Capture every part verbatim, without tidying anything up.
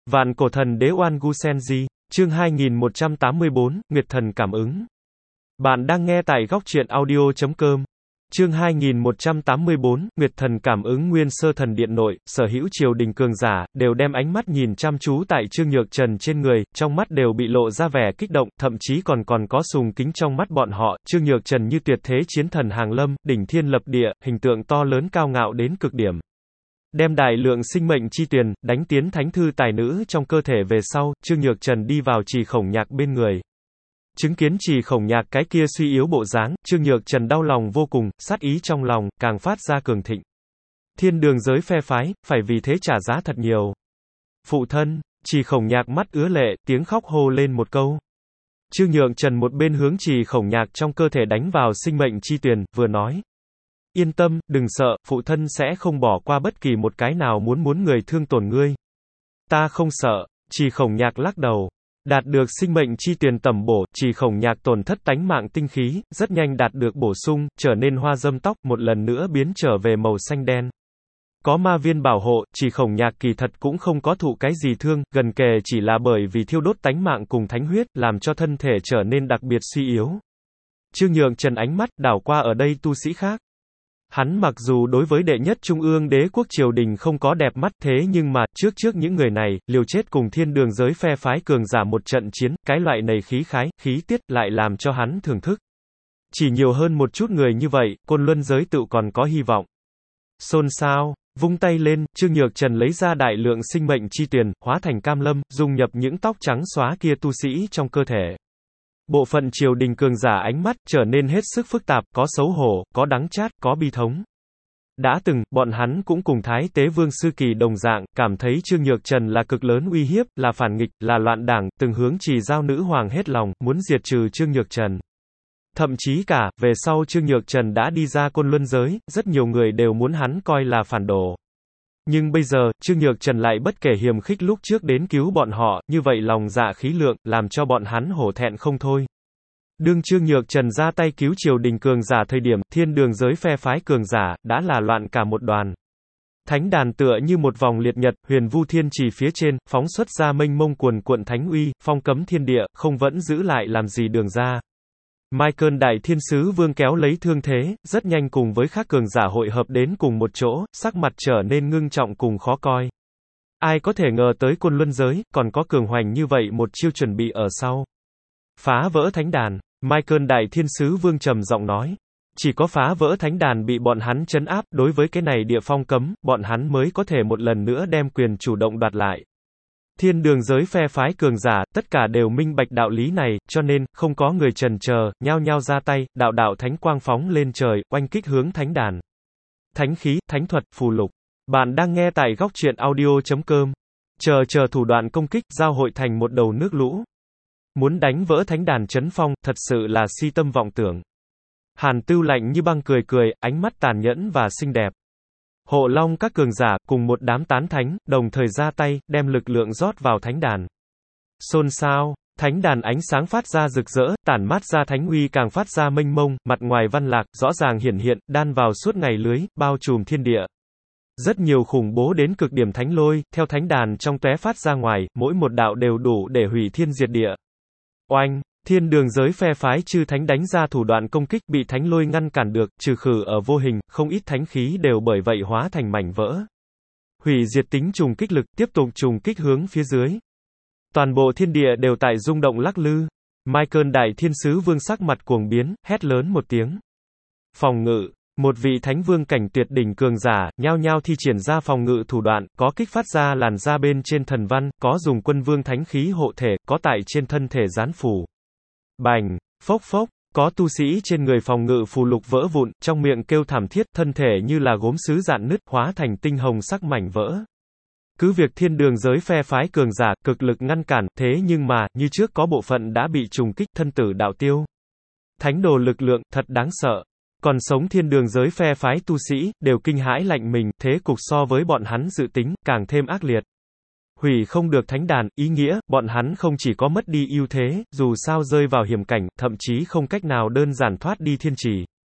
Vạn cổ thần đế Oan Gu Senji, chương hai nghìn một trăm tám mươi bốn, Nguyệt thần cảm ứng. Bạn đang nghe tại góc truyện audio chấm com. Chương hai nghìn một trăm tám mươi bốn, Nguyệt thần cảm ứng. Nguyên Sơ Thần Điện nội, sở hữu triều đình cường giả, đều đem ánh mắt nhìn chăm chú tại Trương Nhược Trần trên người, trong mắt đều bị lộ ra vẻ kích động, thậm chí còn còn có sùng kính trong mắt bọn họ. Trương Nhược Trần như tuyệt thế chiến thần hàng lâm, đỉnh thiên lập địa, hình tượng to lớn cao ngạo đến cực điểm. Đem đại lượng sinh mệnh chi tuyền, đánh tiến thánh thư tài nữ trong cơ thể về sau, Trương Nhược Trần đi vào Trì Khổng Nhạc bên người. Chứng kiến Trì Khổng Nhạc cái kia suy yếu bộ dáng, Trương Nhược Trần đau lòng vô cùng, sát ý trong lòng, càng phát ra cường thịnh. Thiên đường giới phe phái, phải vì thế trả giá thật nhiều. Phụ thân, Trì Khổng Nhạc mắt ứa lệ, tiếng khóc hô lên một câu. Trương Nhược Trần một bên hướng Trì Khổng Nhạc trong cơ thể đánh vào sinh mệnh chi tuyền, vừa nói. Yên tâm, đừng sợ, phụ thân sẽ không bỏ qua bất kỳ một cái nào muốn muốn người thương tổn ngươi. Ta không sợ, Trì Khổng Nhạc lắc đầu. Đạt được sinh mệnh chi tuyền tẩm bổ, Trì Khổng Nhạc tổn thất tánh mạng tinh khí, rất nhanh đạt được bổ sung, trở nên hoa dâm tóc, một lần nữa biến trở về màu xanh đen. Có ma viên bảo hộ, Trì Khổng Nhạc kỳ thật cũng không có thụ cái gì thương, gần kề chỉ là bởi vì thiêu đốt tánh mạng cùng thánh huyết, làm cho thân thể trở nên đặc biệt suy yếu. Trương Nhược Trần ánh mắt đảo qua ở đây tu sĩ khác. Hắn mặc dù đối với đệ nhất trung ương đế quốc triều đình không có đẹp mắt thế nhưng mà, trước trước những người này, liều chết cùng thiên đường giới phe phái cường giả một trận chiến, cái loại này khí khái, khí tiết, lại làm cho hắn thưởng thức. Chỉ nhiều hơn một chút người như vậy, côn luân giới tự còn có hy vọng. Xôn xao, vung tay lên, Trương Nhược Trần lấy ra đại lượng sinh mệnh chi tuyền, hóa thành cam lâm, dung nhập những tóc trắng xóa kia tu sĩ trong cơ thể. Bộ phận triều đình cường giả ánh mắt trở nên hết sức phức tạp, có xấu hổ, có đắng chát, có bi thống. Đã từng, bọn hắn cũng cùng Thái Tế Vương Sư Kỳ đồng dạng, cảm thấy Trương Nhược Trần là cực lớn uy hiếp, là phản nghịch, là loạn đảng, từng hướng Trì Giao nữ hoàng hết lòng, muốn diệt trừ Trương Nhược Trần. Thậm chí cả, về sau Trương Nhược Trần đã đi ra côn luân giới, rất nhiều người đều muốn hắn coi là phản đồ. Nhưng bây giờ, Trương Nhược Trần lại bất kể hiềm khích lúc trước đến cứu bọn họ, như vậy lòng dạ khí lượng, làm cho bọn hắn hổ thẹn không thôi. Đương Trương Nhược Trần ra tay cứu triều đình cường giả thời điểm, thiên đường giới phe phái cường giả, đã là loạn cả một đoàn. Thánh đàn tựa như một vòng liệt nhật, huyền vu thiên trì phía trên, phóng xuất ra mênh mông cuồn cuộn thánh uy, phong cấm thiên địa, không vẫn giữ lại làm gì đường ra. Michael Đại Thiên Sứ Vương kéo lấy thương thế, rất nhanh cùng với các cường giả hội hợp đến cùng một chỗ, sắc mặt trở nên ngưng trọng cùng khó coi. Ai có thể ngờ tới côn luân giới, còn có cường hoành như vậy một chiêu chuẩn bị ở sau. Phá vỡ thánh đàn, Michael Đại Thiên Sứ Vương trầm giọng nói. Chỉ có phá vỡ thánh đàn bị bọn hắn trấn áp, đối với cái này địa phong cấm, bọn hắn mới có thể một lần nữa đem quyền chủ động đoạt lại. Thiên đường giới phe phái cường giả, tất cả đều minh bạch đạo lý này, cho nên, không có người chần chờ, nhao nhao ra tay, đạo đạo thánh quang phóng lên trời, oanh kích hướng thánh đàn. Thánh khí, thánh thuật, phù lục. Bạn đang nghe tại góc truyện audio chấm com. Chờ chờ thủ đoạn công kích, giao hội thành một đầu nước lũ. Muốn đánh vỡ thánh đàn chấn phong, thật sự là si tâm vọng tưởng. Hàn Tưu lạnh như băng cười cười, ánh mắt tàn nhẫn và xinh đẹp. Hộ Long các cường giả, cùng một đám tán thánh, đồng thời ra tay, đem lực lượng rót vào thánh đàn. Xôn xao, thánh đàn ánh sáng phát ra rực rỡ, tản mát ra thánh uy càng phát ra mênh mông, mặt ngoài văn lạc, rõ ràng hiển hiện, đan vào suốt ngày lưới, bao trùm thiên địa. Rất nhiều khủng bố đến cực điểm thánh lôi, theo thánh đàn trong tóe phát ra ngoài, mỗi một đạo đều đủ để hủy thiên diệt địa. Oanh! Thiên đường giới phe phái chư thánh đánh ra thủ đoạn công kích bị thánh lôi ngăn cản được, trừ khử ở vô hình, không ít thánh khí đều bởi vậy hóa thành mảnh vỡ. Hủy diệt tính trùng kích lực, tiếp tục trùng kích hướng phía dưới. Toàn bộ thiên địa đều tại rung động lắc lư. Michael Đại Thiên Sứ Vương sắc mặt cuồng biến, hét lớn một tiếng. Phòng ngự. Một vị thánh vương cảnh tuyệt đỉnh cường giả, nhao nhao thi triển ra phòng ngự thủ đoạn, có kích phát ra làn da bên trên thần văn, có dùng quân vương thánh khí hộ thể, có tại trên thân thể gián phù. Bành, phốc phốc, có tu sĩ trên người phòng ngự phù lục vỡ vụn, trong miệng kêu thảm thiết, thân thể như là gốm sứ rạn nứt, hóa thành tinh hồng sắc mảnh vỡ. Cứ việc thiên đường giới phe phái cường giả, cực lực ngăn cản, thế nhưng mà, như trước có bộ phận đã bị trùng kích, thân tử đạo tiêu. Thánh đồ lực lượng, thật đáng sợ. Còn sống thiên đường giới phe phái tu sĩ, đều kinh hãi lạnh mình, thế cục so với bọn hắn dự tính, càng thêm ác liệt. Hủy không được thánh đàn, ý nghĩa, bọn hắn không chỉ có mất đi ưu thế, dù sao rơi vào hiểm cảnh, thậm chí không cách nào đơn giản thoát đi thiên trì.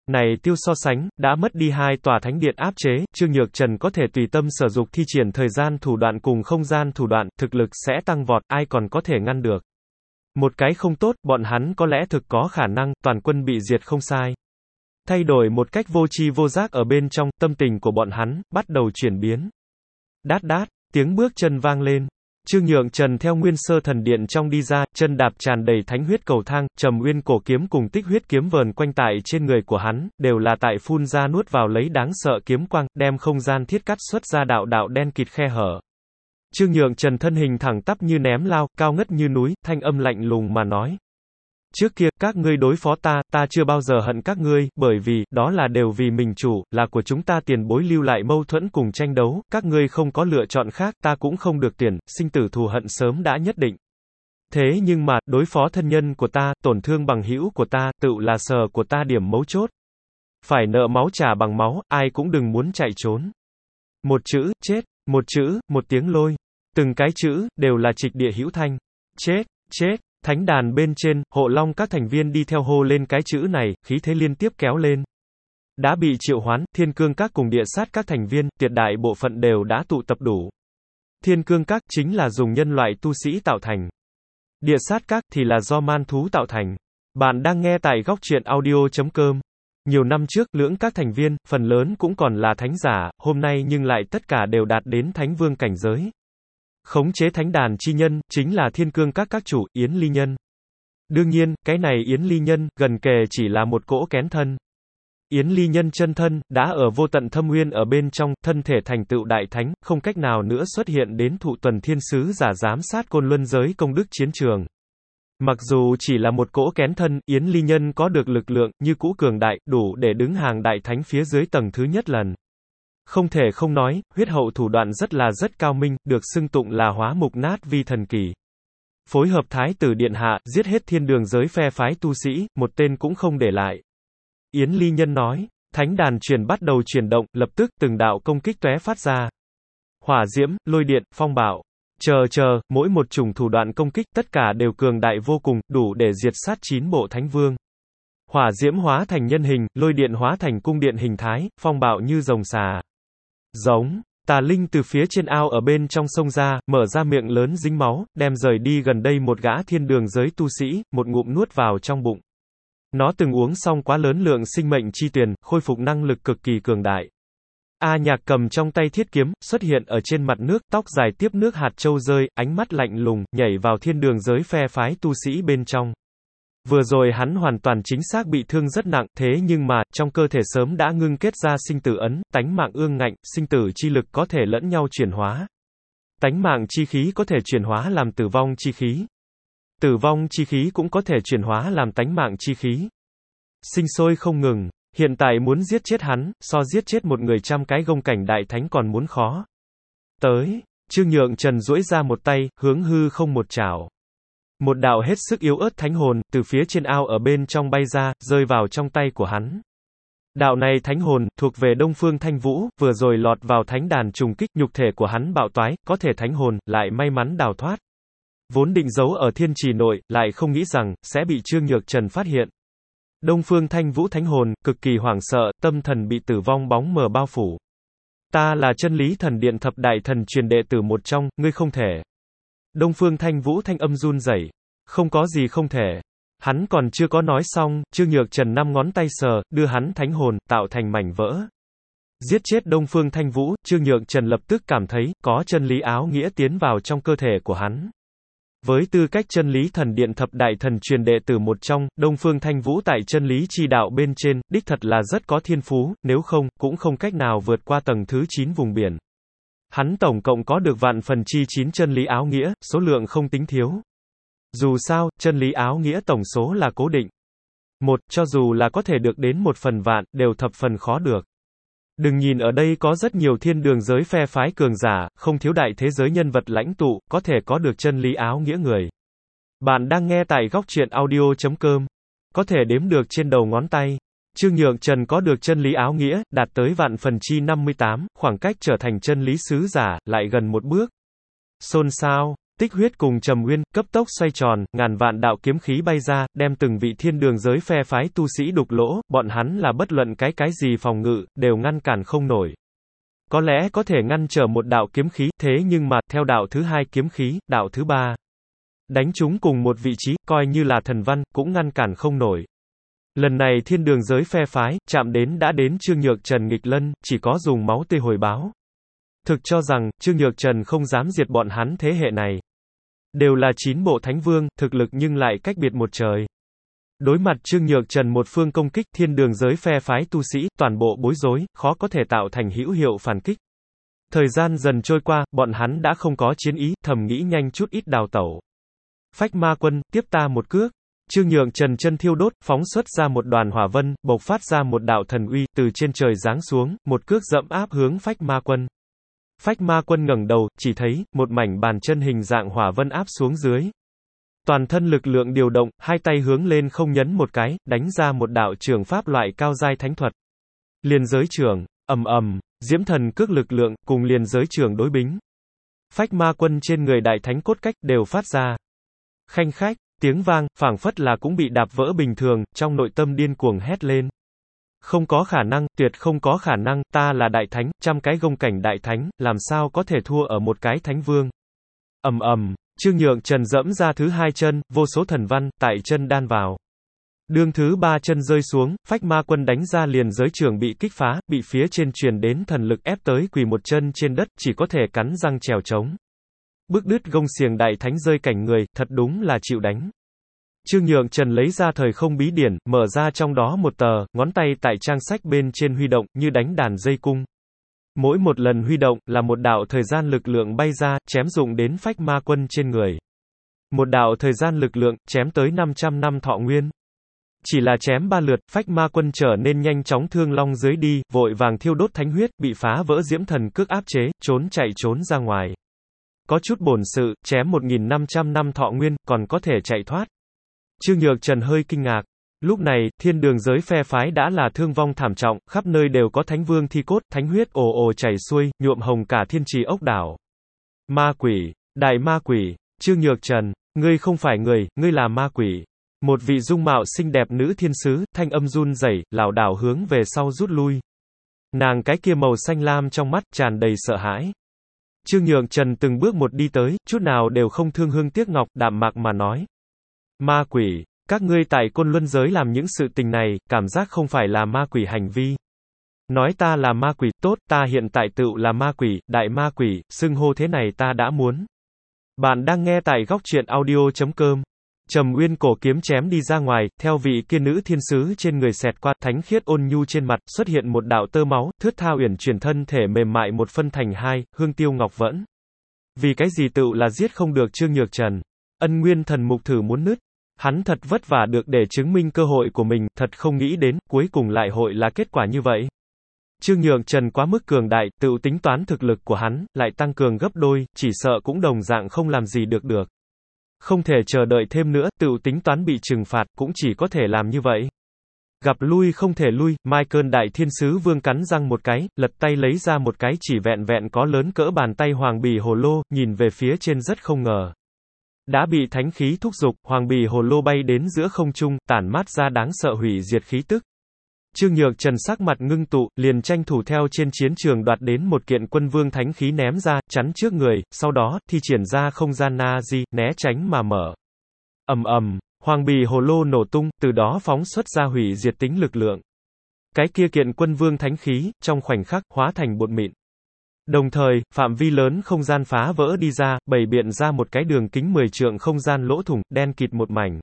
Này tiêu so sánh, đã mất đi hai tòa thánh điện áp chế, Trương Nhược Trần có thể tùy tâm sở dục thi triển thời gian thủ đoạn cùng không gian thủ đoạn, thực lực sẽ tăng vọt, ai còn có thể ngăn được. Một cái không tốt, bọn hắn có lẽ thực có khả năng, toàn quân bị diệt không sai. Thay đổi một cách vô tri vô giác ở bên trong, tâm tình của bọn hắn, bắt đầu chuyển biến. Đát đát, tiếng bước chân vang lên. Trương Nhượng Trần theo Nguyên Sơ Thần Điện trong đi ra, chân đạp tràn đầy thánh huyết cầu thang, Trầm Uyên cổ kiếm cùng tích huyết kiếm vờn quanh tại trên người của hắn, đều là tại phun ra nuốt vào lấy đáng sợ kiếm quang, đem không gian thiết cắt xuất ra đạo đạo đen kịt khe hở. Trương Nhượng Trần thân hình thẳng tắp như ném lao, cao ngất như núi, thanh âm lạnh lùng mà nói. Trước kia, các ngươi đối phó ta, ta chưa bao giờ hận các ngươi, bởi vì, đó là đều vì mình chủ, là của chúng ta tiền bối lưu lại mâu thuẫn cùng tranh đấu, các ngươi không có lựa chọn khác, ta cũng không được tuyển, sinh tử thù hận sớm đã nhất định. Thế nhưng mà, đối phó thân nhân của ta, tổn thương bằng hữu của ta, tự là sờ của ta điểm mấu chốt. Phải nợ máu trả bằng máu, ai cũng đừng muốn chạy trốn. Một chữ, chết, một chữ, một tiếng lôi. Từng cái chữ, đều là trịch địa hữu thanh. Chết, chết. Thánh đàn bên trên, hộ long các thành viên đi theo hô lên cái chữ này, khí thế liên tiếp kéo lên. Đã bị triệu hoán, thiên cương các cùng địa sát các thành viên, tuyệt đại bộ phận đều đã tụ tập đủ. Thiên cương các chính là dùng nhân loại tu sĩ tạo thành. Địa sát các thì là do man thú tạo thành. Bạn đang nghe tại góc truyện audio chấm com. Nhiều năm trước, lưỡng các thành viên, phần lớn cũng còn là thánh giả, hôm nay nhưng lại tất cả đều đạt đến thánh vương cảnh giới. Khống chế thánh đàn chi nhân, chính là thiên cương các các chủ, Yến Ly Nhân. Đương nhiên, cái này Yến Ly Nhân, gần kề chỉ là một cỗ kén thân. Yến Ly Nhân chân thân, đã ở vô tận thâm nguyên ở bên trong, thân thể thành tựu đại thánh, không cách nào nữa xuất hiện đến thụ tuần thiên sứ giả giám sát côn luân giới công đức chiến trường. Mặc dù chỉ là một cỗ kén thân, Yến Ly Nhân có được lực lượng, như cũ cường đại, đủ để đứng hàng đại thánh phía dưới tầng thứ nhất lần. Không thể không nói, huyết hậu thủ đoạn rất là rất cao minh, được xưng tụng là hóa mục nát vi thần kỳ. Phối hợp thái tử điện hạ, giết hết thiên đường giới phe phái tu sĩ, một tên cũng không để lại. Yến Ly Nhân nói, thánh đàn truyền bắt đầu chuyển động, lập tức từng đạo công kích tóe phát ra. Hỏa diễm, lôi điện, phong bạo. Chờ chờ, mỗi một chủng thủ đoạn công kích tất cả đều cường đại vô cùng, đủ để diệt sát chín bộ thánh vương. Hỏa diễm hóa thành nhân hình, lôi điện hóa thành cung điện hình thái, phong bạo như rồng xà. Giống, tà linh từ phía trên ao ở bên trong sông ra, mở ra miệng lớn dính máu, đem rời đi gần đây một gã thiên đường giới tu sĩ, một ngụm nuốt vào trong bụng. Nó từng uống xong quá lớn lượng sinh mệnh chi tuyền, khôi phục năng lực cực kỳ cường đại. A Nhạc cầm trong tay thiết kiếm, xuất hiện ở trên mặt nước, tóc dài tiếp nước hạt châu rơi, ánh mắt lạnh lùng, nhảy vào thiên đường giới phe phái tu sĩ bên trong. Vừa rồi hắn hoàn toàn chính xác bị thương rất nặng, thế nhưng mà, trong cơ thể sớm đã ngưng kết ra sinh tử ấn, tánh mạng ương ngạnh, sinh tử chi lực có thể lẫn nhau chuyển hóa. Tánh mạng chi khí có thể chuyển hóa làm tử vong chi khí. Tử vong chi khí cũng có thể chuyển hóa làm tánh mạng chi khí. Sinh sôi không ngừng, hiện tại muốn giết chết hắn, so giết chết một người trăm cái gông cảnh đại thánh còn muốn khó. Tới, Trương Nhượng Trần duỗi ra một tay, hướng hư không một chảo. Một đạo hết sức yếu ớt thánh hồn, từ phía trên ao ở bên trong bay ra, rơi vào trong tay của hắn. Đạo này thánh hồn, thuộc về Đông Phương Thanh Vũ, vừa rồi lọt vào thánh đàn trùng kích, nhục thể của hắn bạo toái, có thể thánh hồn, lại may mắn đào thoát. Vốn định giấu ở thiên trì nội, lại không nghĩ rằng, sẽ bị Trương Nhược Trần phát hiện. Đông Phương Thanh Vũ thánh hồn, cực kỳ hoảng sợ, tâm thần bị tử vong bóng mờ bao phủ. Ta là chân lý thần điện thập đại thần truyền đệ tử một trong, ngươi không thể. Đông Phương Thanh Vũ thanh âm run rẩy, không có gì không thể. Hắn còn chưa có nói xong, Trương Nhược Trần năm ngón tay sờ, đưa hắn thánh hồn, tạo thành mảnh vỡ. Giết chết Đông Phương Thanh Vũ, Trương Nhược Trần lập tức cảm thấy, có chân lý áo nghĩa tiến vào trong cơ thể của hắn. Với tư cách chân lý thần điện thập đại thần truyền đệ tử một trong, Đông Phương Thanh Vũ tại chân lý chi đạo bên trên, đích thật là rất có thiên phú, nếu không, cũng không cách nào vượt qua tầng thứ chín vùng biển. Hắn tổng cộng có được vạn phần chi chín chân lý áo nghĩa, số lượng không tính thiếu. Dù sao, chân lý áo nghĩa tổng số là cố định. Một, cho dù là có thể được đến một phần vạn, đều thập phần khó được. Đừng nhìn ở đây có rất nhiều thiên đường giới phe phái cường giả, không thiếu đại thế giới nhân vật lãnh tụ, có thể có được chân lý áo nghĩa người. Bạn đang nghe tại góc truyện audio chấm com. Có thể đếm được trên đầu ngón tay. Trương Nhượng Trần có được chân lý áo nghĩa, đạt tới vạn phần chi năm mươi tám, khoảng cách trở thành chân lý sứ giả, lại gần một bước. Xôn xao, Tích Huyết cùng Trầm Nguyên, cấp tốc xoay tròn, ngàn vạn đạo kiếm khí bay ra, đem từng vị thiên đường giới phe phái tu sĩ đục lỗ, bọn hắn là bất luận cái cái gì phòng ngự, đều ngăn cản không nổi. Có lẽ có thể ngăn trở một đạo kiếm khí, thế nhưng mà, theo đạo thứ hai kiếm khí, đạo thứ ba đánh chúng cùng một vị trí, coi như là thần văn, cũng ngăn cản không nổi. Lần này thiên đường giới phe phái, chạm đến đã đến Trương Nhược Trần nghịch lân, chỉ có dùng máu tươi hồi báo. Thực cho rằng, Trương Nhược Trần không dám diệt bọn hắn thế hệ này. Đều là chín bộ thánh vương, thực lực nhưng lại cách biệt một trời. Đối mặt Trương Nhược Trần một phương công kích, thiên đường giới phe phái tu sĩ, toàn bộ bối rối, khó có thể tạo thành hữu hiệu phản kích. Thời gian dần trôi qua, bọn hắn đã không có chiến ý, thầm nghĩ nhanh chút ít đào tẩu. Phách Ma Quân, tiếp ta một cước. Trương Nhược Trần chân thiêu đốt, phóng xuất ra một đoàn hỏa vân, bộc phát ra một đạo thần uy, từ trên trời giáng xuống, một cước dẫm áp hướng Phách Ma Quân. Phách Ma Quân ngẩng đầu, chỉ thấy, một mảnh bàn chân hình dạng hỏa vân áp xuống dưới. Toàn thân lực lượng điều động, hai tay hướng lên không nhấn một cái, đánh ra một đạo trường pháp loại cao giai thánh thuật. Liền giới trường, ầm ầm, diễm thần cước lực lượng, cùng liền giới trường đối bính. Phách Ma Quân trên người đại thánh cốt cách, đều phát ra. Khanh khách, tiếng vang, phảng phất là cũng bị đạp vỡ bình thường, trong nội tâm điên cuồng hét lên. Không có khả năng, tuyệt không có khả năng, ta là đại thánh, trăm cái gông cảnh đại thánh, làm sao có thể thua ở một cái thánh vương. Ầm ầm, Trương Nhược Trần dẫm ra thứ hai chân, vô số thần văn, tại chân đan vào. Đương thứ ba chân rơi xuống, Phách Ma Quân đánh ra liền giới trường bị kích phá, bị phía trên truyền đến thần lực ép tới quỳ một chân trên đất, chỉ có thể cắn răng trèo trống. Bức đứt gông xiềng đại thánh rơi cảnh người, thật đúng là chịu đánh. Trương Nhược Trần lấy ra thời không bí điển, mở ra trong đó một tờ, ngón tay tại trang sách bên trên huy động, như đánh đàn dây cung. Mỗi một lần huy động, là một đạo thời gian lực lượng bay ra, chém dụng đến Phách Ma Quân trên người. Một đạo thời gian lực lượng, chém tới năm trăm năm thọ nguyên. Chỉ là chém ba lượt, Phách Ma Quân trở nên nhanh chóng thương long dưới đi, vội vàng thiêu đốt thánh huyết, bị phá vỡ diễm thần cước áp chế, trốn chạy trốn ra ngoài. Có chút bổn sự, chém một nghìn năm trăm năm thọ nguyên, còn có thể chạy thoát. Trương Nhược Trần hơi kinh ngạc. Lúc này, thiên đường giới phe phái đã là thương vong thảm trọng, khắp nơi đều có thánh vương thi cốt, thánh huyết ồ ồ chảy xuôi, nhuộm hồng cả thiên trì ốc đảo. Ma quỷ, đại ma quỷ, Trương Nhược Trần, ngươi không phải người, ngươi là ma quỷ. Một vị dung mạo xinh đẹp nữ thiên sứ, thanh âm run rẩy, lảo đảo hướng về sau rút lui. Nàng cái kia màu xanh lam trong mắt tràn đầy sợ hãi. Trương Nhược Trần từng bước một đi tới, chút nào đều không thương hương tiếc ngọc, đạm mạc mà nói. Ma quỷ, các ngươi tại Côn Luân giới làm những sự tình này, cảm giác không phải là ma quỷ hành vi. Nói ta là ma quỷ, tốt, ta hiện tại tựu là ma quỷ, đại ma quỷ, xưng hô thế này ta đã muốn. Bạn đang nghe tại góc truyện audio chấm com. Trầm Nguyên cổ kiếm chém đi ra ngoài, theo vị kia nữ thiên sứ trên người xẹt qua, thánh khiết ôn nhu trên mặt, xuất hiện một đạo tơ máu, thướt tha uyển chuyển thân thể mềm mại một phân thành hai, hương tiêu ngọc vẫn. Vì cái gì tựu là giết không được Trương Nhược Trần. Ân Nguyên thần mục thử muốn nứt. Hắn thật vất vả được để chứng minh cơ hội của mình, thật không nghĩ đến, cuối cùng lại hội là kết quả như vậy. Trương Nhược Trần quá mức cường đại, tự tính toán thực lực của hắn, lại tăng cường gấp đôi, chỉ sợ cũng đồng dạng không làm gì được được. Không thể chờ đợi thêm nữa, tự tính toán bị trừng phạt, cũng chỉ có thể làm như vậy. Gặp lui không thể lui, Michael đại thiên sứ vương cắn răng một cái, lật tay lấy ra một cái chỉ vẹn vẹn có lớn cỡ bàn tay hoàng bì hồ lô, nhìn về phía trên rất không ngờ. Đã bị thánh khí thúc giục, hoàng bì hồ lô bay đến giữa không trung, tản mát ra đáng sợ hủy diệt khí tức. Trương Nhược Trần sắc mặt ngưng tụ, liền tranh thủ theo trên chiến trường đoạt đến một kiện quân vương thánh khí ném ra, chắn trước người, sau đó, thi triển ra không gian Na-di, né tránh mà mở. Ầm ầm, hoàng bì hồ lô nổ tung, từ đó phóng xuất ra hủy diệt tính lực lượng. Cái kia kiện quân vương thánh khí, trong khoảnh khắc, hóa thành bột mịn. Đồng thời, phạm vi lớn không gian phá vỡ đi ra, bày biện ra một cái đường kính mười trượng không gian lỗ thủng, đen kịt một mảnh.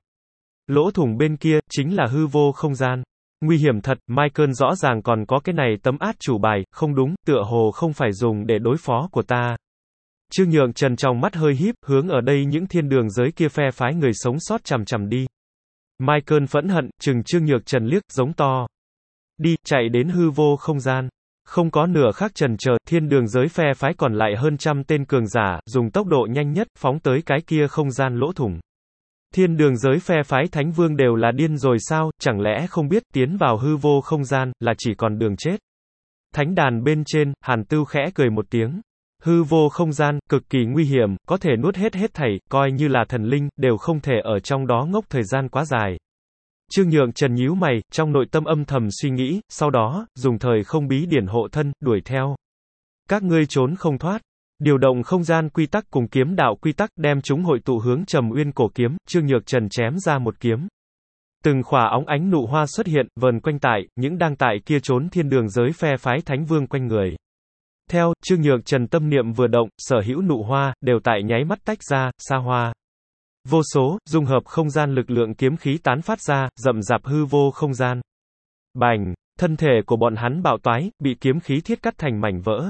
Lỗ thủng bên kia, chính là hư vô không gian. Nguy hiểm thật, Michael rõ ràng còn có cái này tấm át chủ bài, không đúng, tựa hồ không phải dùng để đối phó của ta. Trương Nhược Trần trong mắt hơi híp, hướng ở đây những thiên đường giới kia phe phái người sống sót chằm chằm đi. Michael phẫn hận, trừng Trương Nhược Trần liếc, giống to. Đi, chạy đến hư vô không gian. Không có nửa khắc chần chờ, thiên đường giới phe phái còn lại hơn trăm tên cường giả, dùng tốc độ nhanh nhất, phóng tới cái kia không gian lỗ thủng. Thiên đường giới phe phái thánh vương đều là điên rồi sao, chẳng lẽ không biết tiến vào hư vô không gian, là chỉ còn đường chết. Thánh đàn bên trên, Hàn Tưu khẽ cười một tiếng. Hư vô không gian, cực kỳ nguy hiểm, có thể nuốt hết hết thảy, coi như là thần linh, đều không thể ở trong đó ngốc thời gian quá dài. Trương Nhượng Trần nhíu mày, trong nội tâm âm thầm suy nghĩ, sau đó, dùng thời không bí điển hộ thân, đuổi theo. Các ngươi trốn không thoát. Điều động không gian quy tắc cùng kiếm đạo quy tắc đem chúng hội tụ hướng Trầm Uyên cổ kiếm, Trương Nhược Trần chém ra một kiếm. Từng khỏa óng ánh nụ hoa xuất hiện, vờn quanh tại, những đang tại kia trốn thiên đường giới phe phái thánh vương quanh người. Theo, Trương Nhược Trần tâm niệm vừa động, sở hữu nụ hoa, đều tại nháy mắt tách ra, xa hoa. Vô số, dung hợp không gian lực lượng kiếm khí tán phát ra, rậm rạp hư vô không gian. Bành, thân thể của bọn hắn bạo toái, bị kiếm khí thiết cắt thành mảnh vỡ.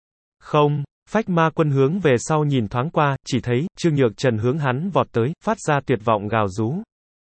Không, Phách Ma Quân hướng về sau nhìn thoáng qua, chỉ thấy, Trương Nhược Trần hướng hắn vọt tới, phát ra tuyệt vọng gào rú.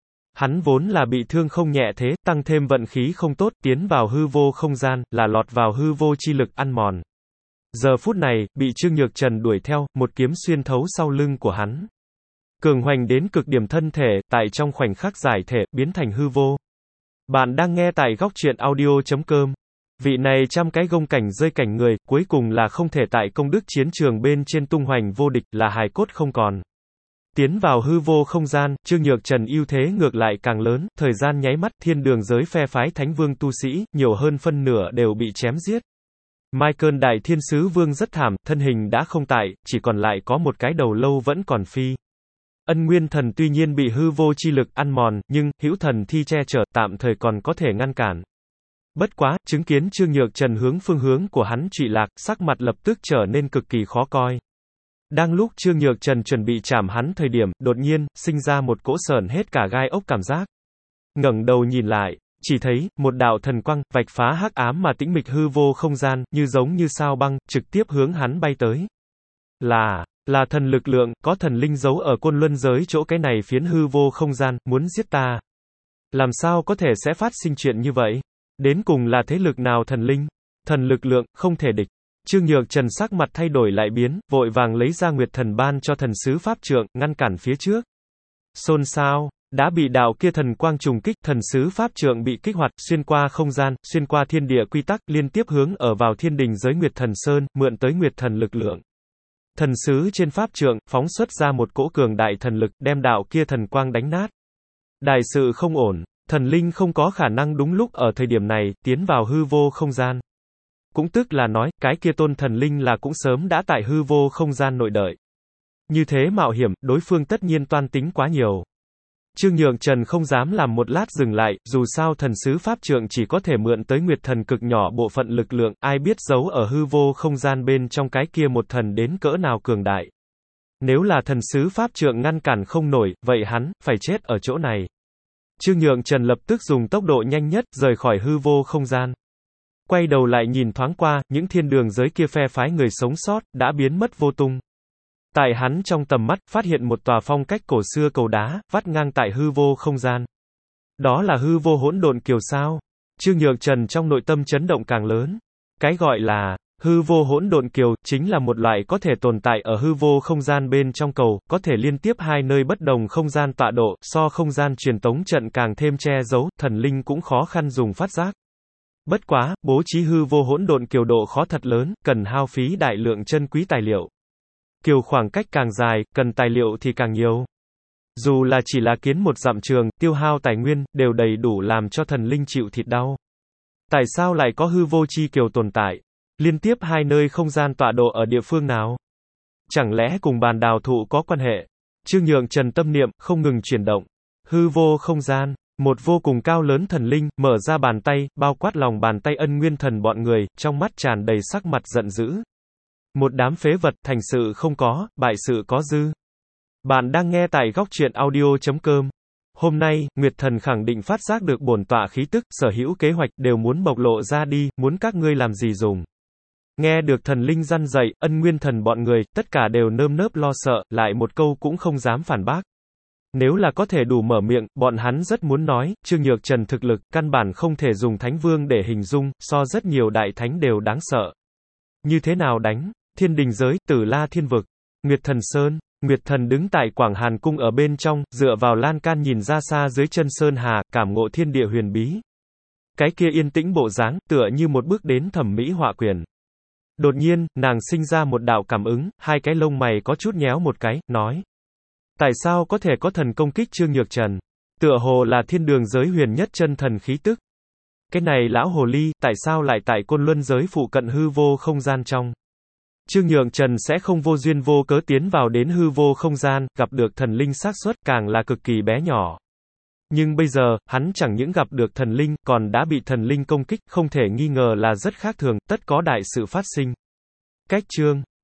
Hắn vốn là bị thương không nhẹ thế, tăng thêm vận khí không tốt, tiến vào hư vô không gian, là lọt vào hư vô chi lực ăn mòn. Giờ phút này, bị Trương Nhược Trần đuổi theo, một kiếm xuyên thấu sau lưng của hắn. Cường hoành đến cực điểm thân thể, tại trong khoảnh khắc giải thể, biến thành hư vô. Bạn đang nghe tại góc truyện audio chấm com. Vị này trăm cái gông cảnh rơi cảnh người, cuối cùng là không thể tại công đức chiến trường bên trên tung hoành vô địch, là hài cốt không còn. Tiến vào hư vô không gian, Trương Nhược Trần ưu thế ngược lại càng lớn, thời gian nháy mắt, thiên đường giới phe phái thánh vương tu sĩ, nhiều hơn phân nửa đều bị chém giết. Michael Đại Thiên Sứ Vương rất thảm, thân hình đã không tại, chỉ còn lại có một cái đầu lâu vẫn còn phi. Ân Nguyên Thần tuy nhiên bị hư vô chi lực ăn mòn, nhưng, hữu thần thi che chở, tạm thời còn có thể ngăn cản. Bất quá, chứng kiến Trương Nhược Trần hướng phương hướng của hắn trụy lạc, sắc mặt lập tức trở nên cực kỳ khó coi. Đang lúc Trương Nhược Trần chuẩn bị chạm hắn thời điểm, đột nhiên, sinh ra một cỗ sởn hết cả gai ốc cảm giác. Ngẩng đầu nhìn lại, chỉ thấy, một đạo thần quang, vạch phá hắc ám mà tĩnh mịch hư vô không gian, như giống như sao băng, trực tiếp hướng hắn bay tới. Là, là thần lực lượng, có thần linh giấu ở côn luân giới chỗ cái này phiến hư vô không gian, muốn giết ta. Làm sao có thể sẽ phát sinh chuyện như vậy? Đến cùng là thế lực nào thần linh? Thần lực lượng, không thể địch. Trương Nhược Trần sắc mặt thay đổi lại biến, vội vàng lấy ra Nguyệt Thần ban cho thần sứ pháp trượng, ngăn cản phía trước. Xôn xao, đã bị đạo kia thần quang trùng kích, thần sứ pháp trượng bị kích hoạt, xuyên qua không gian, xuyên qua thiên địa quy tắc, liên tiếp hướng ở vào thiên đình giới Nguyệt Thần Sơn, mượn tới Nguyệt Thần lực lượng. Thần sứ trên pháp trượng, phóng xuất ra một cỗ cường đại thần lực, đem đạo kia thần quang đánh nát. Đại sự không ổn, thần linh không có khả năng đúng lúc ở thời điểm này, tiến vào hư vô không gian. Cũng tức là nói, cái kia tôn thần linh là cũng sớm đã tại hư vô không gian nội đợi. Như thế mạo hiểm, đối phương tất nhiên toan tính quá nhiều. Trương Nhược Trần không dám làm một lát dừng lại, dù sao thần sứ pháp trượng chỉ có thể mượn tới Nguyệt Thần cực nhỏ bộ phận lực lượng, ai biết giấu ở hư vô không gian bên trong cái kia một thần đến cỡ nào cường đại. Nếu là thần sứ pháp trượng ngăn cản không nổi, vậy hắn, phải chết ở chỗ này. Trương Nhược Trần lập tức dùng tốc độ nhanh nhất, rời khỏi hư vô không gian. Quay đầu lại nhìn thoáng qua, những thiên đường giới kia phe phái người sống sót, đã biến mất vô tung. Tại hắn trong tầm mắt, phát hiện một tòa phong cách cổ xưa cầu đá, vắt ngang tại hư vô không gian. Đó là hư vô hỗn độn kiều sao? Trương Nhược Trần trong nội tâm chấn động càng lớn. Cái gọi là hư vô hỗn độn kiều, chính là một loại có thể tồn tại ở hư vô không gian bên trong cầu, có thể liên tiếp hai nơi bất đồng không gian tọa độ, so không gian truyền tống trận càng thêm che giấu, thần linh cũng khó khăn dùng phát giác. Bất quá, bố trí hư vô hỗn độn kiều độ khó thật lớn, cần hao phí đại lượng chân quý tài liệu. Kiều khoảng cách càng dài, cần tài liệu thì càng nhiều. Dù là chỉ là kiến một dặm trường, tiêu hao tài nguyên, đều đầy đủ làm cho thần linh chịu thịt đau. Tại sao lại có hư vô chi kiều tồn tại? Liên tiếp hai nơi không gian tọa độ ở địa phương nào? Chẳng lẽ cùng bàn đào thụ có quan hệ? Trương Nhượng Trần tâm niệm, không ngừng chuyển động. Hư vô không gian. Một vô cùng cao lớn thần linh, mở ra bàn tay, bao quát lòng bàn tay Ân Nguyên Thần bọn người, trong mắt tràn đầy sắc mặt giận dữ. Một đám phế vật, thành sự không có, bại sự có dư. Bạn đang nghe tại góc truyện audio chấm com. Hôm nay, Nguyệt Thần khẳng định phát giác được bổn tọa khí tức, sở hữu kế hoạch, đều muốn bộc lộ ra đi, muốn các ngươi làm gì dùng. Nghe được thần linh răn dạy, Ân Nguyên Thần bọn người, tất cả đều nơm nớp lo sợ, lại một câu cũng không dám phản bác. Nếu là có thể đủ mở miệng, bọn hắn rất muốn nói, Trương Nhược Trần thực lực, căn bản không thể dùng thánh vương để hình dung, so rất nhiều đại thánh đều đáng sợ. Như thế nào đánh? Thiên đình giới, Tử La thiên vực, Nguyệt Thần Sơn, Nguyệt Thần đứng tại Quảng Hàn cung ở bên trong, dựa vào lan can nhìn ra xa dưới chân sơn hà, cảm ngộ thiên địa huyền bí. Cái kia yên tĩnh bộ dáng, tựa như một bước đến thẩm mỹ họa quyển. Đột nhiên, nàng sinh ra một đạo cảm ứng, hai cái lông mày có chút nhéo một cái, nói. Tại sao có thể có thần công kích Trương Nhược Trần? Tựa hồ là thiên đường giới huyền nhất chân thần khí tức. Cái này lão hồ ly, tại sao lại tại côn luân giới phụ cận hư vô không gian trong? Trương Nhược Trần sẽ không vô duyên vô cớ tiến vào đến hư vô không gian, gặp được thần linh xác suất càng là cực kỳ bé nhỏ. Nhưng bây giờ, hắn chẳng những gặp được thần linh, còn đã bị thần linh công kích, không thể nghi ngờ là rất khác thường, tất có đại sự phát sinh. Cách chương